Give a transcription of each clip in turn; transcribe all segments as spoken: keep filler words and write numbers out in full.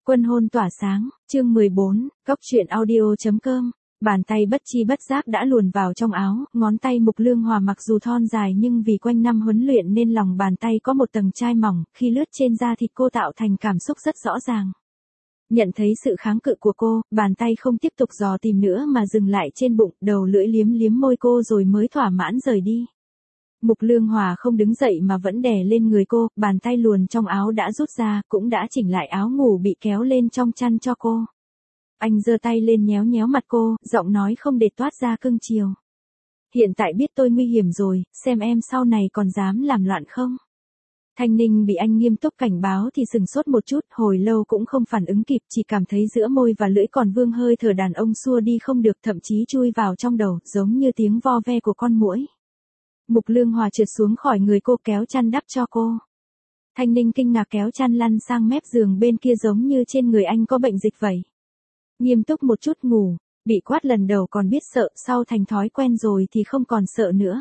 Quân hôn tỏa sáng, chương mười bốn, Cóc truyện audio.com. Bàn tay bất chi bất giác đã luồn vào trong áo, ngón tay Mục Lương Hòa mặc dù thon dài nhưng vì quanh năm huấn luyện nên lòng bàn tay có một tầng chai mỏng, khi lướt trên da thịt cô tạo thành cảm xúc rất rõ ràng. Nhận thấy sự kháng cự của cô, bàn tay không tiếp tục dò tìm nữa mà dừng lại trên bụng, đầu lưỡi liếm liếm môi cô rồi mới thỏa mãn rời đi. Mục Lương Hòa không đứng dậy mà vẫn đè lên người cô, bàn tay luồn trong áo đã rút ra, cũng đã chỉnh lại áo ngủ bị kéo lên trong chăn cho cô. Anh giơ tay lên nhéo nhéo mặt cô, giọng nói không để toát ra cưng chiều. Hiện tại biết tôi nguy hiểm rồi, xem em sau này còn dám làm loạn không? Thanh Ninh bị anh nghiêm túc cảnh báo thì sừng sốt một chút, hồi lâu cũng không phản ứng kịp, chỉ cảm thấy giữa môi và lưỡi còn vương hơi thở đàn ông xua đi không được, thậm chí chui vào trong đầu, giống như tiếng vo ve của con muỗi. Mục Lương Hòa trượt xuống khỏi người cô kéo chăn đắp cho cô. Thanh Ninh kinh ngạc kéo chăn lăn sang mép giường bên kia giống như trên người anh có bệnh dịch vậy. Nghiêm túc một chút ngủ, bị quát lần đầu còn biết sợ, sau thành thói quen rồi thì không còn sợ nữa.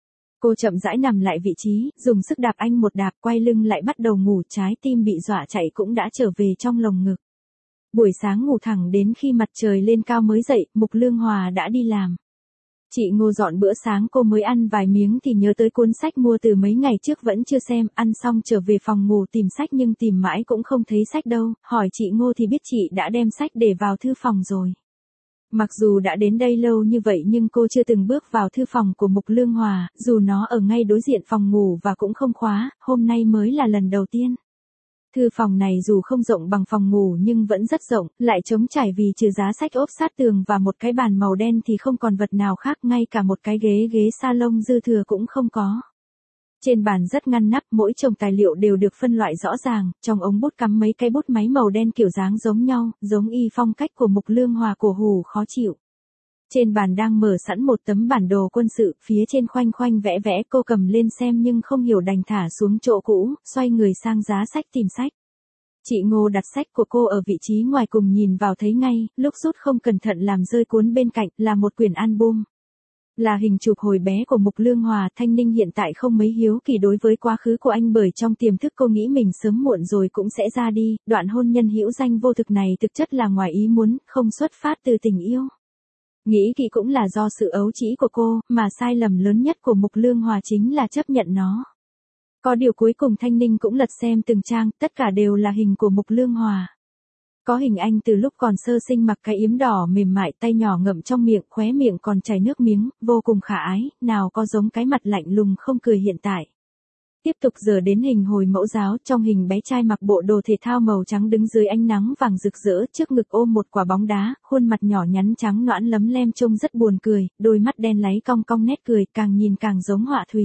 Cô chậm rãi nằm lại vị trí, dùng sức đạp anh một đạp, quay lưng lại bắt đầu ngủ, trái tim bị dọa chạy cũng đã trở về trong lồng ngực. Buổi sáng ngủ thẳng đến khi mặt trời lên cao mới dậy, Mục Lương Hòa đã đi làm. Chị Ngô dọn bữa sáng cô mới ăn vài miếng thì nhớ tới cuốn sách mua từ mấy ngày trước vẫn chưa xem, ăn xong trở về phòng ngủ tìm sách nhưng tìm mãi cũng không thấy sách đâu, hỏi chị Ngô thì biết chị đã đem sách để vào thư phòng rồi. Mặc dù đã đến đây lâu như vậy nhưng cô chưa từng bước vào thư phòng của Mục Lương Hòa, dù nó ở ngay đối diện phòng ngủ và cũng không khóa, hôm nay mới là lần đầu tiên. Thư phòng này dù không rộng bằng phòng ngủ nhưng vẫn rất rộng, lại trống trải vì trừ giá sách ốp sát tường và một cái bàn màu đen thì không còn vật nào khác, ngay cả một cái ghế ghế salon dư thừa cũng không có. Trên bàn rất ngăn nắp, mỗi chồng tài liệu đều được phân loại rõ ràng, trong ống bút cắm mấy cái bút máy màu đen kiểu dáng giống nhau, giống y phong cách của Mục Lương Hòa cổ hủ khó chịu. Trên bàn đang mở sẵn một tấm bản đồ quân sự, phía trên khoanh khoanh vẽ vẽ, cô cầm lên xem nhưng không hiểu đành thả xuống chỗ cũ, xoay người sang giá sách tìm sách. Chị Ngô đặt sách của cô ở vị trí ngoài cùng nhìn vào thấy ngay, lúc rút không cẩn thận làm rơi cuốn bên cạnh, là một quyển album. Là hình chụp hồi bé của Mục Lương Hòa. Thanh Ninh hiện tại không mấy hiếu kỳ đối với quá khứ của anh bởi trong tiềm thức cô nghĩ mình sớm muộn rồi cũng sẽ ra đi, đoạn hôn nhân hữu danh vô thực này thực chất là ngoài ý muốn, không xuất phát từ tình yêu. Nghĩ kỹ cũng là do sự ấu trĩ của cô, mà sai lầm lớn nhất của Mục Lương Hòa chính là chấp nhận nó. Có điều cuối cùng Thanh Ninh cũng lật xem từng trang, tất cả đều là hình của Mục Lương Hòa. Có hình anh từ lúc còn sơ sinh mặc cái yếm đỏ mềm mại, tay nhỏ ngậm trong miệng, khóe miệng còn chảy nước miếng, vô cùng khả ái, nào có giống cái mặt lạnh lùng không cười hiện tại. Tiếp tục giờ đến hình hồi mẫu giáo, trong hình bé trai mặc bộ đồ thể thao màu trắng đứng dưới ánh nắng vàng rực rỡ, trước ngực ôm một quả bóng đá, khuôn mặt nhỏ nhắn trắng nõn lấm lem trông rất buồn cười, đôi mắt đen láy cong cong nét cười, càng nhìn càng giống họa thủy.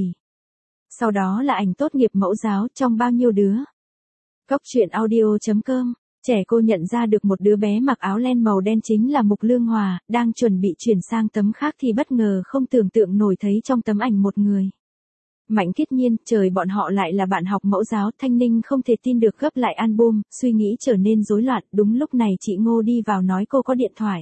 Sau đó là ảnh tốt nghiệp mẫu giáo, trong bao nhiêu đứa. Cóc truyện audio.com. Trẻ cô nhận ra được một đứa bé mặc áo len màu đen chính là Mục Lương Hòa, đang chuẩn bị chuyển sang tấm khác thì bất ngờ không tưởng tượng nổi thấy trong tấm ảnh một người. Mạnh Kiết Nhiên, trời bọn họ lại là bạn học mẫu giáo. Thanh Ninh không thể tin được, gấp lại album, suy nghĩ trở nên rối loạn. Đúng lúc này chị Ngô đi vào nói cô có điện thoại.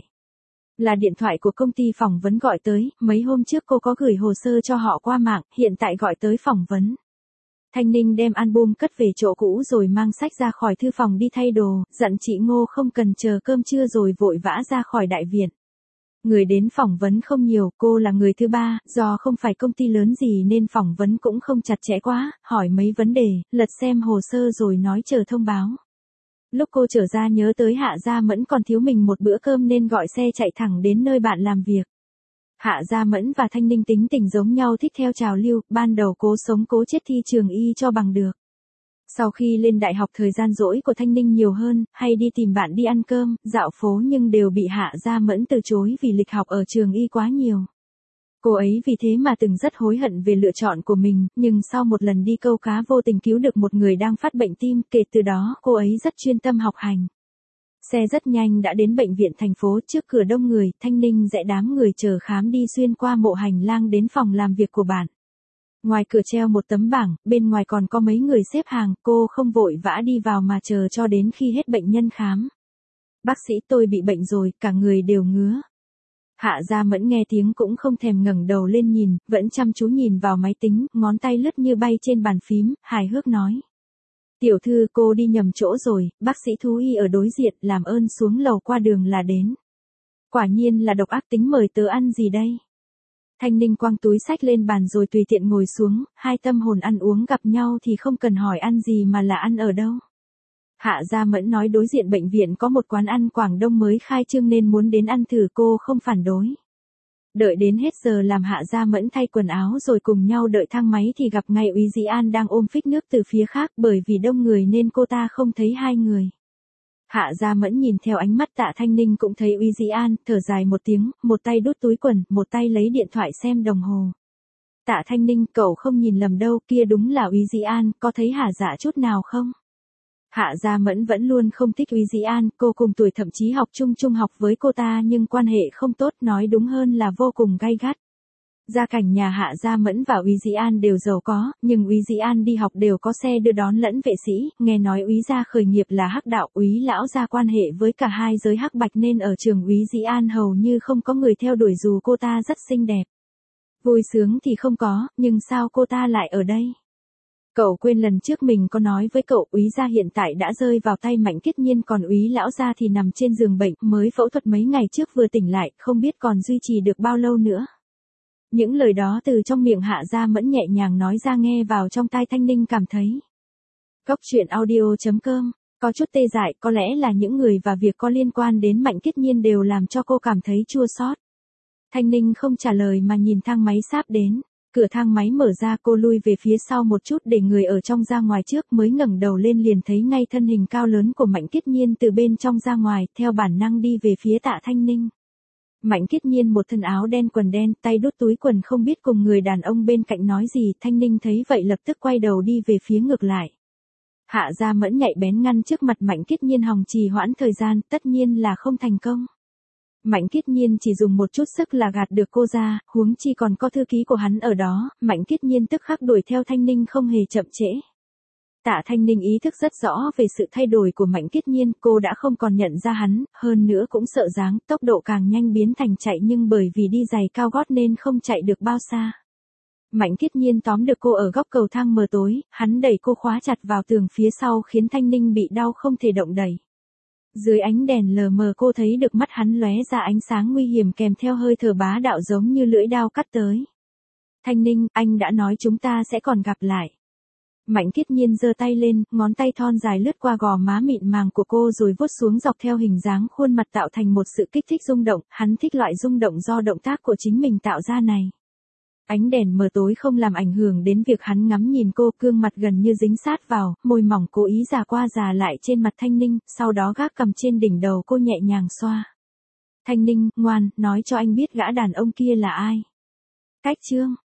Là điện thoại của công ty phỏng vấn gọi tới, mấy hôm trước cô có gửi hồ sơ cho họ qua mạng, hiện tại gọi tới phỏng vấn. Thanh Ninh đem album cất về chỗ cũ rồi mang sách ra khỏi thư phòng đi thay đồ, dặn chị Ngô không cần chờ cơm trưa rồi vội vã ra khỏi đại viện. Người đến phỏng vấn không nhiều, cô là người thứ ba, do không phải công ty lớn gì nên phỏng vấn cũng không chặt chẽ quá, hỏi mấy vấn đề, lật xem hồ sơ rồi nói chờ thông báo. Lúc cô trở ra nhớ tới Hạ Gia Mẫn còn thiếu mình một bữa cơm nên gọi xe chạy thẳng đến nơi bạn làm việc. Hạ Gia Mẫn và Thanh Ninh tính tình giống nhau, thích theo trào lưu, ban đầu cố sống cố chết thi trường y cho bằng được. Sau khi lên đại học thời gian rỗi của Thanh Ninh nhiều hơn, hay đi tìm bạn đi ăn cơm, dạo phố nhưng đều bị Hạ Gia Mẫn từ chối vì lịch học ở trường y quá nhiều. Cô ấy vì thế mà từng rất hối hận về lựa chọn của mình, nhưng sau một lần đi câu cá vô tình cứu được một người đang phát bệnh tim, kể từ đó cô ấy rất chuyên tâm học hành. Xe rất nhanh đã đến bệnh viện thành phố, trước cửa đông người, Thanh Ninh dẽ đám người chờ khám đi xuyên qua mộ hành lang đến phòng làm việc của bạn. Ngoài cửa treo một tấm bảng, bên ngoài còn có mấy người xếp hàng, cô không vội vã đi vào mà chờ cho đến khi hết bệnh nhân khám. Bác sĩ, tôi bị bệnh rồi, cả người đều ngứa. Hạ Gia Mẫn nghe tiếng cũng không thèm ngẩng đầu lên nhìn, vẫn chăm chú nhìn vào máy tính, ngón tay lướt như bay trên bàn phím, hài hước nói. Tiểu thư cô đi nhầm chỗ rồi, bác sĩ thú y ở đối diện, làm ơn xuống lầu qua đường là đến. Quả nhiên là độc ác tính, mời tớ ăn gì đây? Thanh Ninh quăng túi sách lên bàn rồi tùy tiện ngồi xuống, hai tâm hồn ăn uống gặp nhau thì không cần hỏi ăn gì mà là ăn ở đâu. Hạ Gia Mẫn nói đối diện bệnh viện có một quán ăn Quảng Đông mới khai trương nên muốn đến ăn thử, cô không phản đối. Đợi đến hết giờ làm Hạ Gia Mẫn thay quần áo rồi cùng nhau đợi thang máy thì gặp ngay Úy Dĩ An đang ôm phích nước từ phía khác, bởi vì đông người nên cô ta không thấy hai người. Hạ Gia Mẫn nhìn theo ánh mắt Tạ Thanh Ninh cũng thấy Úy Dĩ An, thở dài một tiếng, một tay đút túi quần, một tay lấy điện thoại xem đồng hồ. Tạ Thanh Ninh, cậu không nhìn lầm đâu, kia đúng là Úy Dĩ An, có thấy hả dạ chút nào không? Hạ Gia Mẫn vẫn luôn không thích Úy Dĩ An, cô cùng tuổi thậm chí học chung trung học với cô ta nhưng quan hệ không tốt, nói đúng hơn là vô cùng gay gắt. Gia cảnh nhà Hạ Gia Mẫn và Úy Dĩ An đều giàu có, nhưng Úy Dĩ An đi học đều có xe đưa đón lẫn vệ sĩ, nghe nói Úy gia khởi nghiệp là hắc đạo, Úy lão gia quan hệ với cả hai giới hắc bạch nên ở trường Úy Dĩ An hầu như không có người theo đuổi dù cô ta rất xinh đẹp. Vui sướng thì không có, nhưng sao cô ta lại ở đây? Cậu quên lần trước mình có nói với cậu, Úy gia hiện tại đã rơi vào tay Mạnh Kiết Nhiên, còn Úy lão gia thì nằm trên giường bệnh, mới phẫu thuật mấy ngày trước vừa tỉnh lại, không biết còn duy trì được bao lâu nữa. Những lời đó từ trong miệng Hạ Gia Mẫn nhẹ nhàng nói ra nghe vào trong tai Thanh Ninh cảm thấy. Góc truyện audio chấm com, có chút tê dại, có lẽ là những người và việc có liên quan đến Mạnh Kiết Nhiên đều làm cho cô cảm thấy chua xót. Thanh Ninh không trả lời mà nhìn thang máy sáp đến. Cửa thang máy mở ra, cô lui về phía sau một chút để người ở trong ra ngoài trước, mới ngẩng đầu lên liền thấy ngay thân hình cao lớn của Mạnh Kiết Nhiên từ bên trong ra ngoài, theo bản năng đi về phía Tạ Thanh Ninh. Mạnh Kiết Nhiên một thân áo đen quần đen, tay đút túi quần không biết cùng người đàn ông bên cạnh nói gì, Thanh Ninh thấy vậy lập tức quay đầu đi về phía ngược lại. Hạ Gia Mẫn nhạy bén ngăn trước mặt Mạnh Kiết Nhiên hòng trì hoãn thời gian, tất nhiên là không thành công. Mạnh Kiết Nhiên chỉ dùng một chút sức là gạt được cô ra, huống chi còn có thư ký của hắn ở đó, Mạnh Kiết Nhiên tức khắc đuổi theo Thanh Ninh không hề chậm trễ. Tạ Thanh Ninh ý thức rất rõ về sự thay đổi của Mạnh Kiết Nhiên, cô đã không còn nhận ra hắn, hơn nữa cũng sợ dáng, tốc độ càng nhanh biến thành chạy nhưng bởi vì đi giày cao gót nên không chạy được bao xa. Mạnh Kiết Nhiên tóm được cô ở góc cầu thang mờ tối, hắn đẩy cô khóa chặt vào tường phía sau khiến Thanh Ninh bị đau không thể động đậy. Dưới ánh đèn lờ mờ cô thấy được mắt hắn lóe ra ánh sáng nguy hiểm kèm theo hơi thở bá đạo giống như lưỡi dao cắt tới. Thanh Ninh, anh đã nói chúng ta sẽ còn gặp lại. Mạnh Kiết Nhiên giơ tay lên, ngón tay thon dài lướt qua gò má mịn màng của cô rồi vuốt xuống dọc theo hình dáng khuôn mặt tạo thành một sự kích thích rung động, hắn thích loại rung động do động tác của chính mình tạo ra này. Ánh đèn mờ tối không làm ảnh hưởng đến việc hắn ngắm nhìn cô, gương mặt gần như dính sát vào, môi mỏng cố ý già qua già lại trên mặt Thanh Ninh, sau đó gác cầm trên đỉnh đầu cô nhẹ nhàng xoa. Thanh Ninh, ngoan, nói cho anh biết gã đàn ông kia là ai. Cách chương.